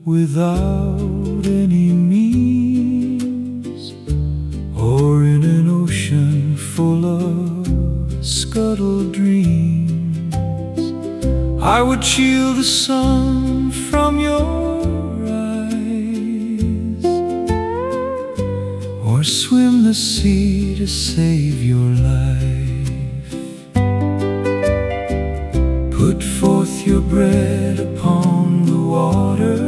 without any means, or in an ocean full of scuttled dreams. I would shield the sun from your eyes, or swim the sea to save your life. Put forth your bread upon the water.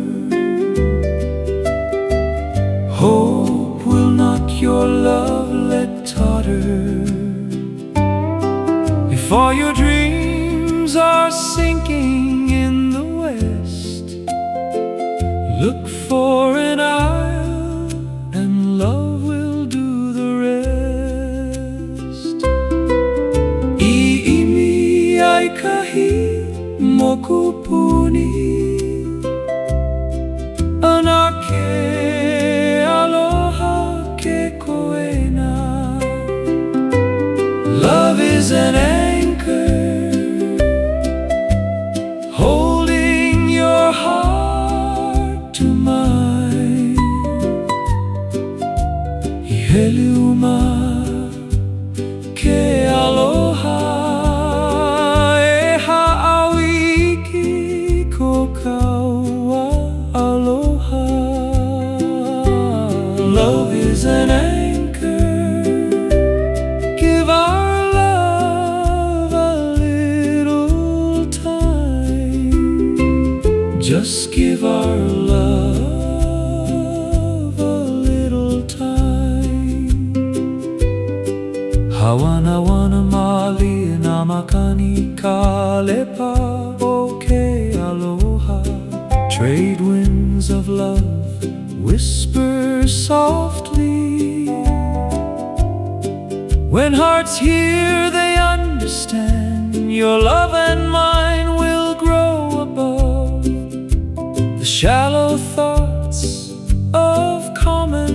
Hope will not your love let totter. If all your dreams are sinking in the west, look for an isle and love will do the rest. Iimi ai kahi mokupuni, anake aloha ke koena. Love is an anchor holding your heart to mine. Iheliuma ke aloha, e ha'awiki ko kaua aloha. Love is an anchor. Give our love a little time. Just give our love a little time. Hawana wana mali namakani kalepa oke aloha. Trade winds of love whisper softly. When hearts hear, they understand. Your love and mine will grow above the shallow thoughts of common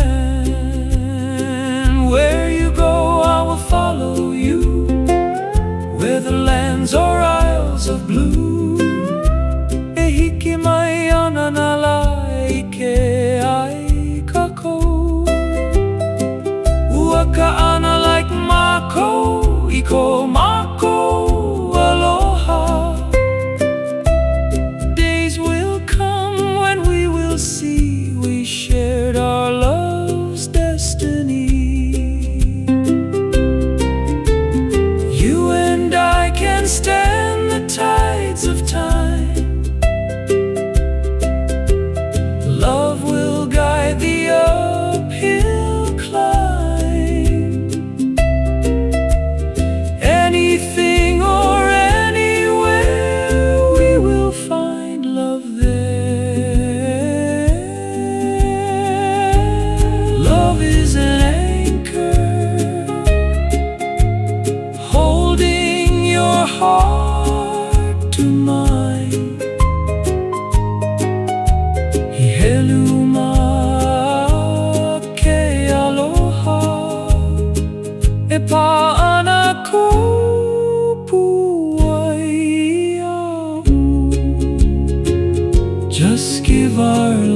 man. Where you go, I will follow you, where the lands or isles of blue. E hiki mai ana na laike ai kako. Ua ka ana like Mako, iko Mako aloha. Days will come when we will see we shared our love's destiny. You and I can stand the tides of time. Love will guide the uphill climb. Anything or anywhere, we will find love there. Love is an anchor holding your heart to mine. Iheliuma ke aloha, e pa'ana kupuai au. Just give our